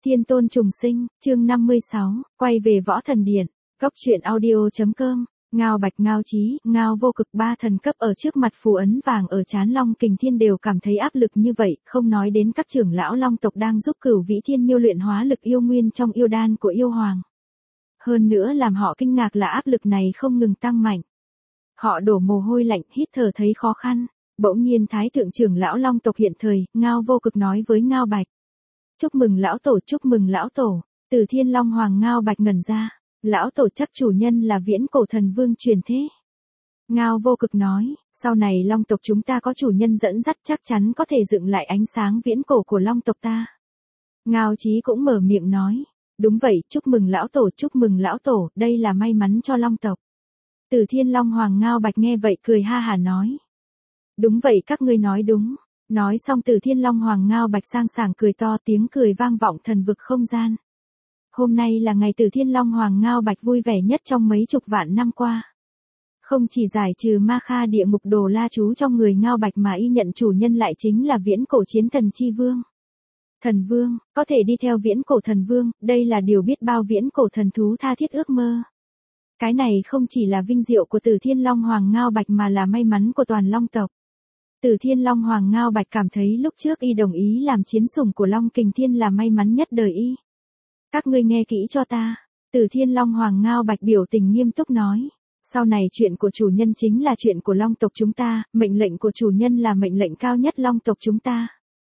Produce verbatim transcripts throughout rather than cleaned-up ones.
Thiên tôn trùng sinh, chương năm mươi sáu, quay về võ thần điện, cốc truyện audio.com, Ngao Bạch Ngao Chí, Ngao Vô Cực ba thần cấp ở trước mặt phù ấn vàng ở trán Long Kình Thiên đều cảm thấy áp lực như vậy, không nói đến các trưởng lão Long tộc đang giúp Cửu Vĩ Thiên Miêu luyện hóa lực yêu nguyên trong yêu đan của yêu hoàng. Hơn nữa làm họ kinh ngạc là áp lực này không ngừng tăng mạnh. Họ đổ mồ hôi lạnh, hít thở thấy khó khăn. Bỗng nhiên Thái thượng trưởng lão Long tộc hiện thời, Ngao Vô Cực nói với Ngao Bạch. Chúc mừng lão tổ, chúc mừng lão tổ. Từ Thiên Long Hoàng Ngao Bạch ngẩn ra. Lão tổ chắc chủ nhân là viễn cổ thần vương truyền thế. Ngao Vô Cực nói, sau này Long tộc chúng ta có chủ nhân dẫn dắt chắc chắn có thể dựng lại ánh sáng viễn cổ của Long tộc ta. Ngao Chí cũng mở miệng nói, đúng vậy, chúc mừng lão tổ, chúc mừng lão tổ, đây là may mắn cho Long tộc. Từ Thiên Long Hoàng Ngao Bạch nghe vậy cười ha hả nói. Đúng vậy, các ngươi nói đúng. Nói xong Từ Thiên Long Hoàng Ngao Bạch sang sảng cười to, tiếng cười vang vọng thần vực không gian. Hôm nay là ngày Từ Thiên Long Hoàng Ngao Bạch vui vẻ nhất trong mấy chục vạn năm qua. Không chỉ giải trừ ma kha địa ngục đồ la chú trong người Ngao Bạch mà y nhận chủ nhân lại chính là viễn cổ chiến thần chi vương. Thần vương, có thể đi theo viễn cổ thần vương, đây là điều biết bao viễn cổ thần thú tha thiết ước mơ. Cái này không chỉ là vinh diệu của Từ Thiên Long Hoàng Ngao Bạch mà là may mắn của toàn Long tộc. Từ Thiên Long Hoàng Ngao Bạch cảm thấy lúc trước y đồng ý làm chiến sủng của Long Kình Thiên là may mắn nhất đời y. Các ngươi nghe kỹ cho ta. Từ Thiên Long Hoàng Ngao Bạch biểu tình nghiêm túc nói. Sau này chuyện của chủ nhân chính là chuyện của Long tộc chúng ta, mệnh lệnh của chủ nhân là mệnh lệnh cao nhất Long tộc chúng ta.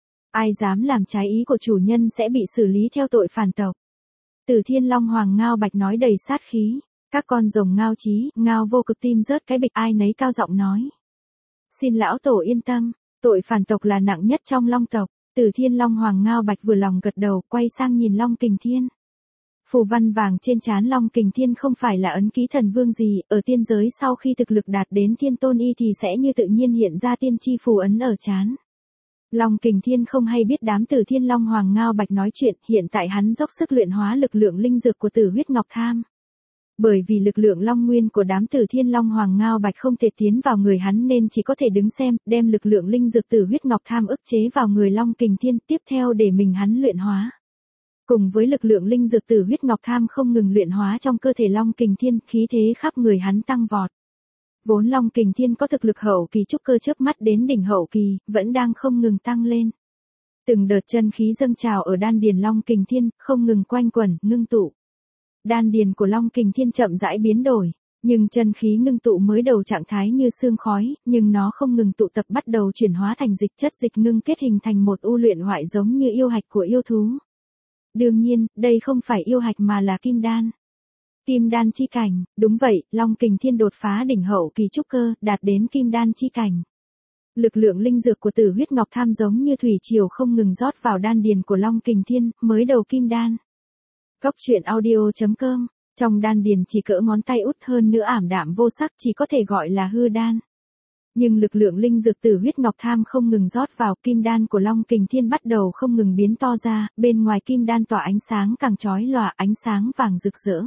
Ai dám làm trái ý của chủ nhân sẽ bị xử lý theo tội phản tộc. Từ Thiên Long Hoàng Ngao Bạch nói đầy sát khí. Các con rồng Ngao Chí, Ngao Vô Cực tim rớt cái bịch, ai nấy cao giọng nói. Xin lão tổ yên tâm, tội phản tộc là nặng nhất trong Long tộc. Từ Thiên Long Hoàng Ngao Bạch vừa lòng gật đầu, quay sang nhìn Long Kình Thiên. Phù văn vàng trên trán Long Kình Thiên không phải là ấn ký thần vương gì, ở tiên giới sau khi thực lực đạt đến thiên tôn y thì sẽ như tự nhiên hiện ra tiên chi phù ấn ở trán. Long Kình Thiên không hay biết đám Từ Thiên Long Hoàng Ngao Bạch nói chuyện, hiện tại hắn dốc sức luyện hóa lực lượng linh dược của Tử Huyết Ngọc Tham. Bởi vì lực lượng long nguyên của đám Từ Thiên Long Hoàng Ngao Bạch không thể tiến vào người hắn nên chỉ có thể đứng xem, đem lực lượng linh dược Tử Huyết Ngọc Tham ức chế vào người Long Kình Thiên, tiếp theo để mình hắn luyện hóa. Cùng với lực lượng linh dược Tử Huyết Ngọc Tham không ngừng luyện hóa trong cơ thể Long Kình Thiên, khí thế khắp người hắn tăng vọt. Vốn Long Kình Thiên có thực lực hậu kỳ trúc cơ chớp mắt đến đỉnh hậu kỳ, vẫn đang không ngừng tăng lên. Từng đợt chân khí dâng trào ở đan điền Long Kình Thiên, không ngừng quanh quẩn, ngưng tụ. Đan điền của Long Kình Thiên chậm rãi biến đổi, nhưng chân khí ngưng tụ mới đầu trạng thái như sương khói, nhưng nó không ngừng tụ tập bắt đầu chuyển hóa thành dịch, chất dịch ngưng kết hình thành một u luyện hoại giống như yêu hạch của yêu thú. Đương nhiên, đây không phải yêu hạch mà là kim đan. Kim đan chi cảnh, đúng vậy, Long Kình Thiên đột phá đỉnh hậu kỳ trúc cơ, đạt đến kim đan chi cảnh. Lực lượng linh dược của Tử Huyết Ngọc Tham giống như thủy triều không ngừng rót vào đan điền của Long Kình Thiên, mới đầu kim đan. Cốc truyện audio.com, trong đan điền chỉ cỡ ngón tay út, hơn nữa ảm đạm vô sắc, chỉ có thể gọi là hư đan. Nhưng lực lượng linh dược Tử Huyết Ngọc Tham không ngừng rót vào, kim đan của Long Kình Thiên bắt đầu không ngừng biến to ra, bên ngoài kim đan tỏa ánh sáng càng chói lòa, ánh sáng vàng rực rỡ.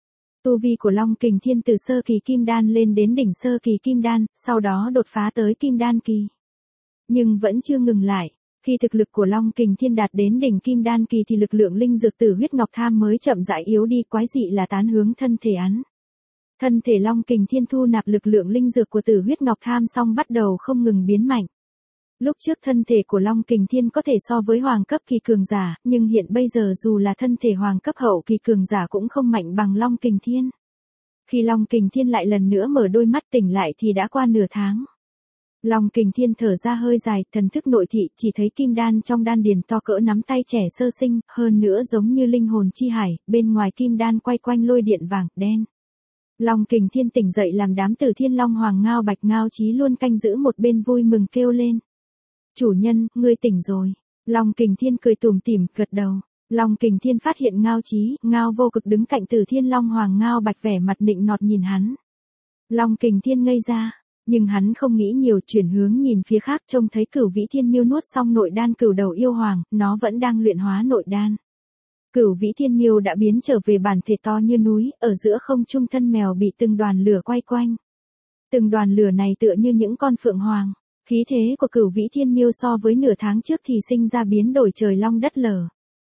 Tu vi của Long Kình Thiên từ sơ kỳ kim đan lên đến đỉnh sơ kỳ kim đan, sau đó đột phá tới kim đan kỳ. Nhưng vẫn chưa ngừng lại. Khi thực lực của Long Kình Thiên đạt đến đỉnh kim đan kỳ thì lực lượng linh dược Tử Huyết Ngọc Tham mới chậm rãi yếu đi, quái dị là tán hướng thân thể hắn. Thân thể Long Kình Thiên thu nạp lực lượng linh dược của Tử Huyết Ngọc Tham xong bắt đầu không ngừng biến mạnh. Lúc trước thân thể của Long Kình Thiên có thể so với hoàng cấp kỳ cường giả, nhưng hiện bây giờ dù là thân thể hoàng cấp hậu kỳ cường giả cũng không mạnh bằng Long Kình Thiên. Khi Long Kình Thiên lại lần nữa mở đôi mắt tỉnh lại thì đã qua nửa tháng. Long Kình Thiên thở ra hơi dài, thần thức nội thị, chỉ thấy kim đan trong đan điền to cỡ nắm tay trẻ sơ sinh, hơn nữa giống như linh hồn chi hải, bên ngoài kim đan quay quanh lôi điện vàng, đen. Long Kình Thiên tỉnh dậy làm đám Từ Thiên Long Hoàng Ngao Bạch Ngao Chí luôn canh giữ một bên vui mừng kêu lên. Chủ nhân, ngươi tỉnh rồi. Long Kình Thiên cười tủm tỉm, gật đầu. Long Kình Thiên phát hiện Ngao Chí, Ngao Vô Cực đứng cạnh Từ Thiên Long Hoàng Ngao Bạch vẻ mặt nịnh nọt nhìn hắn. Long Kình Thiên ngây ra. Nhưng hắn không nghĩ nhiều, chuyển hướng nhìn phía khác, trông thấy Cửu Vĩ Thiên Miêu nuốt xong nội đan cửu đầu yêu hoàng, nó vẫn đang luyện hóa nội đan. Cửu Vĩ Thiên Miêu đã biến trở về bản thể to như núi, ở giữa không trung thân mèo bị từng đoàn lửa quay quanh. Từng đoàn lửa này tựa như những con phượng hoàng. Khí thế của Cửu Vĩ Thiên Miêu so với nửa tháng trước thì sinh ra biến đổi trời long đất lở.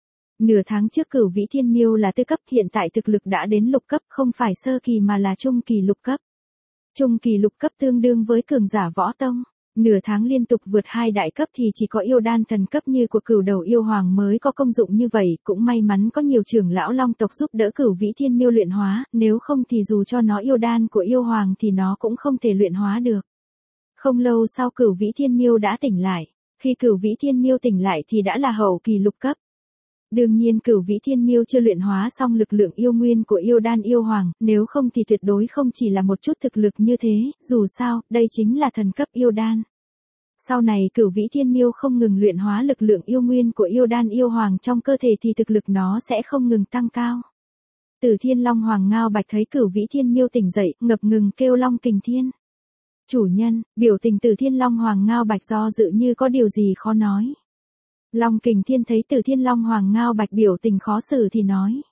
Nửa tháng trước Cửu Vĩ Thiên Miêu là tư cấp, hiện tại thực lực đã đến lục cấp, không phải sơ kỳ mà là trung kỳ lục cấp. Trung kỳ lục cấp tương đương với cường giả võ tông. Nửa tháng liên tục vượt hai đại cấp thì chỉ có yêu đan thần cấp như của Cửu Đầu Yêu Hoàng mới có công dụng như vậy, cũng may mắn có nhiều trưởng lão long tộc giúp đỡ Cửu Vĩ Thiên Miêu luyện hóa, nếu không thì dù cho nó yêu đan của yêu hoàng thì nó cũng không thể luyện hóa được. Không lâu sau Cửu Vĩ Thiên Miêu đã tỉnh lại, khi Cửu Vĩ Thiên Miêu tỉnh lại thì đã là hậu kỳ lục cấp. Đương nhiên Cửu Vĩ Thiên Miêu chưa luyện hóa xong lực lượng yêu nguyên của yêu đan yêu hoàng, nếu không thì tuyệt đối không chỉ là một chút thực lực như thế, dù sao, đây chính là thần cấp yêu đan. Sau này Cửu Vĩ Thiên Miêu không ngừng luyện hóa lực lượng yêu nguyên của yêu đan yêu hoàng trong cơ thể thì thực lực nó sẽ không ngừng tăng cao. Tử Thiên Long Hoàng Ngao Bạch thấy Cửu Vĩ Thiên Miêu tỉnh dậy, ngập ngừng kêu Long Kình Thiên. Chủ nhân, biểu tình Tử Thiên Long Hoàng Ngao Bạch do dự như có điều gì khó nói. Long Kình Thiên thấy Tử Thiên Long Hoàng Ngao Bạch biểu tình khó xử thì nói.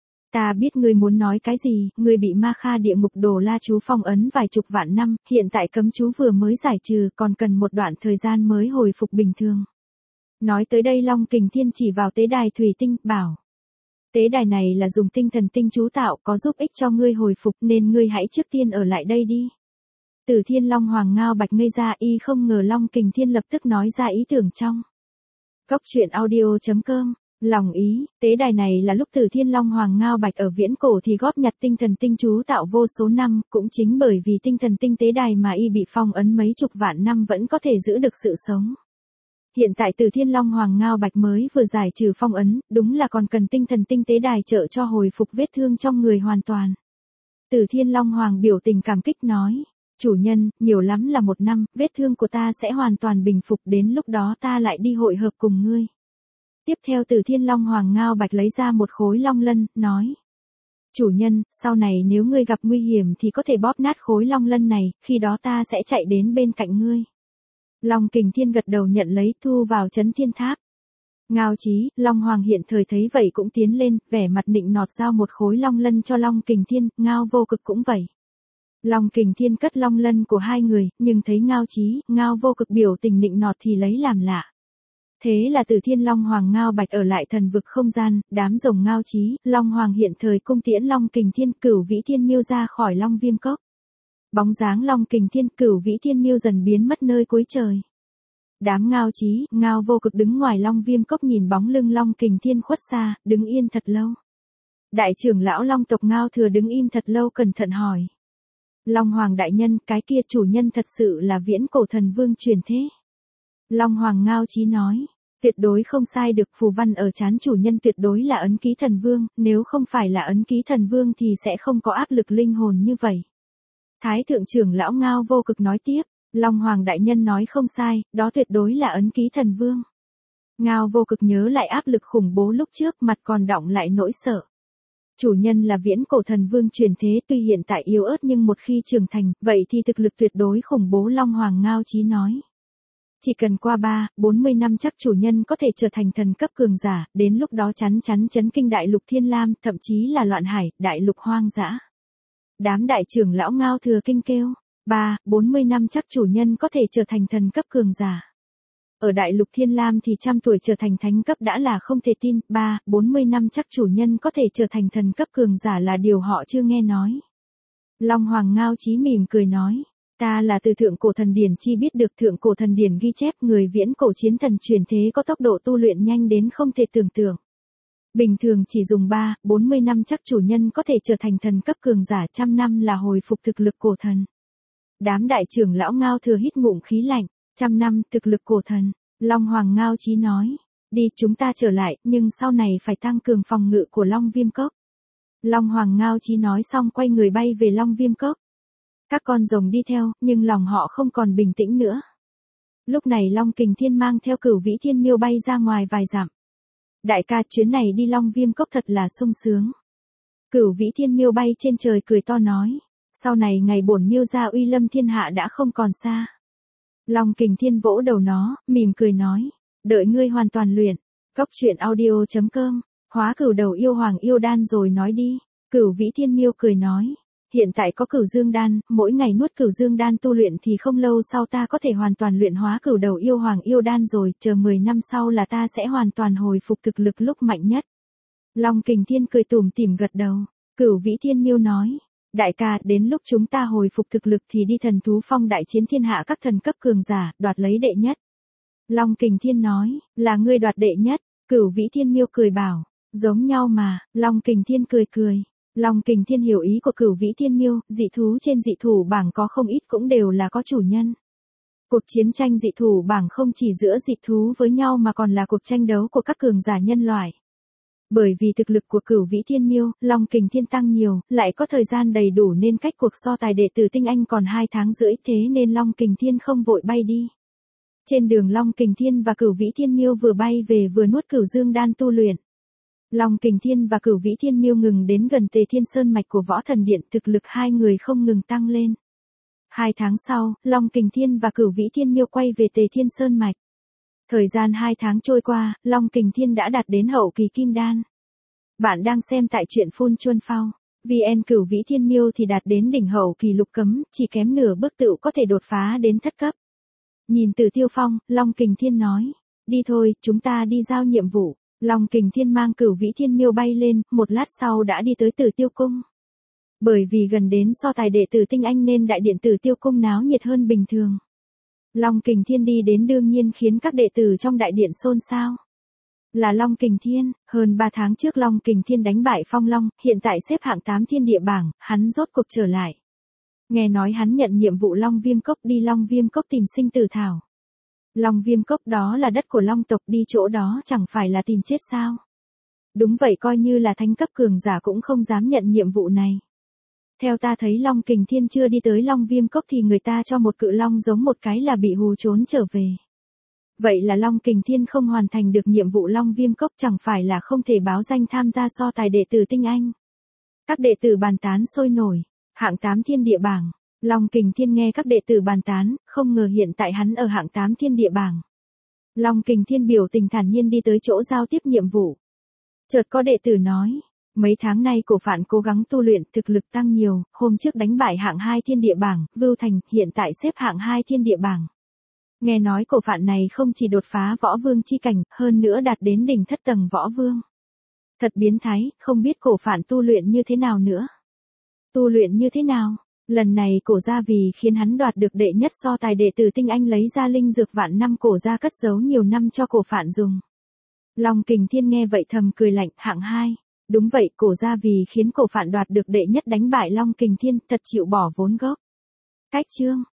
Ta biết ngươi muốn nói cái gì, ngươi bị Ma Kha địa ngục đồ la chú phong ấn vài chục vạn năm, hiện tại cấm chú vừa mới giải trừ, còn cần một đoạn thời gian mới hồi phục bình thường. Nói tới đây Long Kình Thiên chỉ vào tế đài thủy tinh, bảo. Tế đài này là dùng tinh thần tinh chú tạo, có giúp ích cho ngươi hồi phục nên ngươi hãy trước tiên ở lại đây đi. Tử Thiên Long Hoàng Ngao Bạch ngây ra, y không ngờ Long Kình Thiên lập tức nói ra ý tưởng trong. Cốc truyện audio chấm com, lòng ý, tế đài này là lúc Tử Thiên Long Hoàng Ngao Bạch ở viễn cổ thì góp nhặt tinh thần tinh chú tạo vô số năm, cũng chính bởi vì tinh thần tinh tế đài mà y bị phong ấn mấy chục vạn năm vẫn có thể giữ được sự sống. Hiện tại Tử Thiên Long Hoàng Ngao Bạch mới vừa giải trừ phong ấn, đúng là còn cần tinh thần tinh tế đài trợ cho hồi phục vết thương trong người hoàn toàn. Tử Thiên Long Hoàng biểu tình cảm kích nói. Chủ nhân, nhiều lắm là một năm, vết thương của ta sẽ hoàn toàn bình phục, đến lúc đó ta lại đi hội hợp cùng ngươi. Tiếp theo Tử Thiên Long Hoàng Ngao Bạch lấy ra một khối long lân, nói. Chủ nhân, sau này nếu ngươi gặp nguy hiểm thì có thể bóp nát khối long lân này, khi đó ta sẽ chạy đến bên cạnh ngươi. Long Kình Thiên gật đầu nhận lấy, thu vào Chấn Thiên Tháp. Ngao Chí, Long Hoàng hiện thời thấy vậy cũng tiến lên, vẻ mặt nịnh nọt giao một khối long lân cho Long Kình Thiên, Ngao Vô Cực cũng vậy. Long Kình Thiên cất long lân của hai người, nhưng thấy Ngao Chí, Ngao Vô Cực biểu tình nịnh nọt thì lấy làm lạ. Thế là Tử Thiên Long Hoàng Ngao Bạch ở lại thần vực không gian, đám rồng Ngao Chí, Long Hoàng hiện thời cung tiễn Long Kình Thiên, Cửu Vĩ Thiên Miêu ra khỏi Long Viêm Cốc. Bóng dáng Long Kình Thiên, Cửu Vĩ Thiên Miêu dần biến mất nơi cuối trời. Đám Ngao Chí, Ngao Vô Cực đứng ngoài Long Viêm Cốc nhìn bóng lưng Long Kình Thiên khuất xa, đứng yên thật lâu. Đại trưởng lão Long tộc Ngao Thừa đứng im thật lâu cẩn thận hỏi. Long Hoàng đại nhân, cái kia chủ nhân thật sự là viễn cổ thần vương truyền thế. Long Hoàng Ngao Chí nói, tuyệt đối không sai được, phù văn ở trán chủ nhân tuyệt đối là ấn ký thần vương, nếu không phải là ấn ký thần vương thì sẽ không có áp lực linh hồn như vậy. Thái thượng trưởng lão Ngao Vô Cực nói tiếp, Long Hoàng đại nhân nói không sai, đó tuyệt đối là ấn ký thần vương. Ngao Vô Cực nhớ lại áp lực khủng bố lúc trước, mặt còn đọng lại nỗi sợ. Chủ nhân là viễn cổ thần vương truyền thế, tuy hiện tại yếu ớt nhưng một khi trưởng thành, vậy thì thực lực tuyệt đối khủng bố. Long Hoàng Ngao Chí nói. Chỉ cần qua ba, bốn mươi năm chắc chủ nhân có thể trở thành thần cấp cường giả, đến lúc đó chắn chắn chấn kinh đại lục Thiên Lam, thậm chí là loạn hải, đại lục hoang dã. Đám đại trưởng lão Ngao Thừa kinh kêu, ba, bốn mươi năm chắc chủ nhân có thể trở thành thần cấp cường giả. Ở đại lục Thiên Lam thì trăm tuổi trở thành thánh cấp đã là không thể tin, ba, bốn mươi năm chắc chủ nhân có thể trở thành thần cấp cường giả là điều họ chưa nghe nói. Long Hoàng Ngao Chí mỉm cười nói, ta là từ thượng cổ thần điển chi biết được, thượng cổ thần điển ghi chép người viễn cổ chiến thần truyền thế có tốc độ tu luyện nhanh đến không thể tưởng tượng. Bình thường chỉ dùng ba, bốn mươi năm chắc chủ nhân có thể trở thành thần cấp cường giả, trăm năm là hồi phục thực lực cổ thần. Đám đại trưởng lão Ngao Thừa hít ngụm khí lạnh, trăm năm thực lực cổ thần. Long Hoàng Ngao Chí nói, đi chúng ta trở lại, nhưng sau này phải tăng cường phòng ngự của Long Viêm Cốc. Long Hoàng Ngao Chí nói xong quay người bay về Long Viêm Cốc. Các con rồng đi theo, nhưng lòng họ không còn bình tĩnh nữa. Lúc này Long Kình Thiên mang theo Cửu Vĩ Thiên Miêu bay ra ngoài vài dặm. Đại ca, chuyến này đi Long Viêm Cốc thật là sung sướng. Cửu Vĩ Thiên Miêu bay trên trời cười to nói, sau này ngày bổn miêu gia uy lâm thiên hạ đã không còn xa. Long Kình Thiên vỗ đầu nó, mỉm cười nói, đợi ngươi hoàn toàn luyện. Cốc truyện audio chấm com, hóa cửu đầu yêu hoàng yêu đan rồi nói đi. Cửu Vĩ Thiên Miêu cười nói, hiện tại có cửu dương đan, mỗi ngày nuốt cửu dương đan tu luyện thì không lâu sau ta có thể hoàn toàn luyện hóa cửu đầu yêu hoàng yêu đan rồi, chờ mười năm sau là ta sẽ hoàn toàn hồi phục thực lực lúc mạnh nhất. Long Kình Thiên cười tủm tỉm gật đầu. Cửu Vĩ Thiên Miêu nói. Đại ca, đến lúc chúng ta hồi phục thực lực thì đi Thần Thú Phong đại chiến thiên hạ các thần cấp cường giả, đoạt lấy đệ nhất. Long Kình Thiên nói, là ngươi đoạt đệ nhất. Cửu Vĩ Thiên Miêu cười bảo, giống nhau mà. Long Kình Thiên cười cười. Long Kình Thiên hiểu ý của Cửu Vĩ Thiên Miêu, dị thú trên dị thủ bảng có không ít cũng đều là có chủ nhân. Cuộc chiến tranh dị thủ bảng không chỉ giữa dị thú với nhau mà còn là cuộc tranh đấu của các cường giả nhân loại. Bởi vì thực lực của Cửu Vĩ Thiên Miêu, Long Kình Thiên tăng nhiều, lại có thời gian đầy đủ nên cách cuộc so tài đệ tử tinh anh còn hai tháng rưỡi, thế nên Long Kình Thiên không vội bay đi. Trên đường Long Kình Thiên và Cửu Vĩ Thiên Miêu vừa bay về vừa nuốt Cửu Dương đan tu luyện. Long Kình Thiên và Cửu Vĩ Thiên Miêu ngừng đến gần Tề Thiên Sơn mạch của Võ Thần Điện, thực lực hai người không ngừng tăng lên. Hai tháng sau, Long Kình Thiên và Cửu Vĩ Thiên Miêu quay về Tề Thiên Sơn mạch. Thời gian hai tháng trôi qua, Long Kình Thiên đã đạt đến hậu kỳ kim đan. Bạn đang xem tại truyện Phun Chuân Phao. vê en Cửu Vĩ Thiên Miêu thì đạt đến đỉnh hậu kỳ lục cấm, chỉ kém nửa bước tựu có thể đột phá đến thất cấp. Nhìn Từ Tiêu Phong, Long Kình Thiên nói, đi thôi, chúng ta đi giao nhiệm vụ. Long Kình Thiên mang Cửu Vĩ Thiên Miêu bay lên, một lát sau đã đi tới Tử Tiêu Cung. Bởi vì gần đến so tài đệ tử tinh anh nên đại điện Tử Tiêu Cung náo nhiệt hơn bình thường. Long Kình Thiên đi đến đương nhiên khiến các đệ tử trong đại điện xôn xao. Là Long Kình Thiên, hơn ba tháng trước Long Kình Thiên đánh bại Phong Long, hiện tại xếp hạng tám thiên địa bảng, hắn rốt cuộc trở lại. Nghe nói hắn nhận nhiệm vụ Long Viêm Cốc, đi Long Viêm Cốc tìm sinh tử thảo. Long Viêm Cốc đó là đất của Long tộc, đi chỗ đó chẳng phải là tìm chết sao? Đúng vậy, coi như là thánh cấp cường giả cũng không dám nhận nhiệm vụ này. Theo ta thấy Long Kình Thiên chưa đi tới Long Viêm Cốc thì người ta cho một cự long giống một cái là bị hù trốn trở về. Vậy là Long Kình Thiên không hoàn thành được nhiệm vụ Long Viêm Cốc, chẳng phải là không thể báo danh tham gia so tài đệ tử tinh anh. Các đệ tử bàn tán sôi nổi, hạng tám thiên địa bảng. Long Kình Thiên nghe các đệ tử bàn tán, không ngờ hiện tại hắn ở hạng tám thiên địa bảng. Long Kình Thiên biểu tình thản nhiên đi tới chỗ giao tiếp nhiệm vụ. Chợt có đệ tử nói, mấy tháng nay Cổ Phạn cố gắng tu luyện, thực lực tăng nhiều, hôm trước đánh bại hạng hai thiên địa bảng, Vưu Thành, hiện tại xếp hạng hai thiên địa bảng. Nghe nói Cổ Phạn này không chỉ đột phá võ vương chi cảnh, hơn nữa đạt đến đỉnh thất tầng võ vương. Thật biến thái, không biết Cổ Phạn tu luyện như thế nào nữa. Tu luyện như thế nào? Lần này Cổ gia vì khiến hắn đoạt được đệ nhất so tài đệ tử tinh anh lấy ra linh dược vạn năm Cổ gia cất giấu nhiều năm cho Cổ Phạn dùng. Long Kình Thiên nghe vậy thầm cười lạnh, hạng hai. Đúng vậy, Cổ gia vì khiến Cổ Phạn đoạt được đệ nhất đánh bại Long Kình Thiên, thật chịu bỏ vốn gốc. Cách chương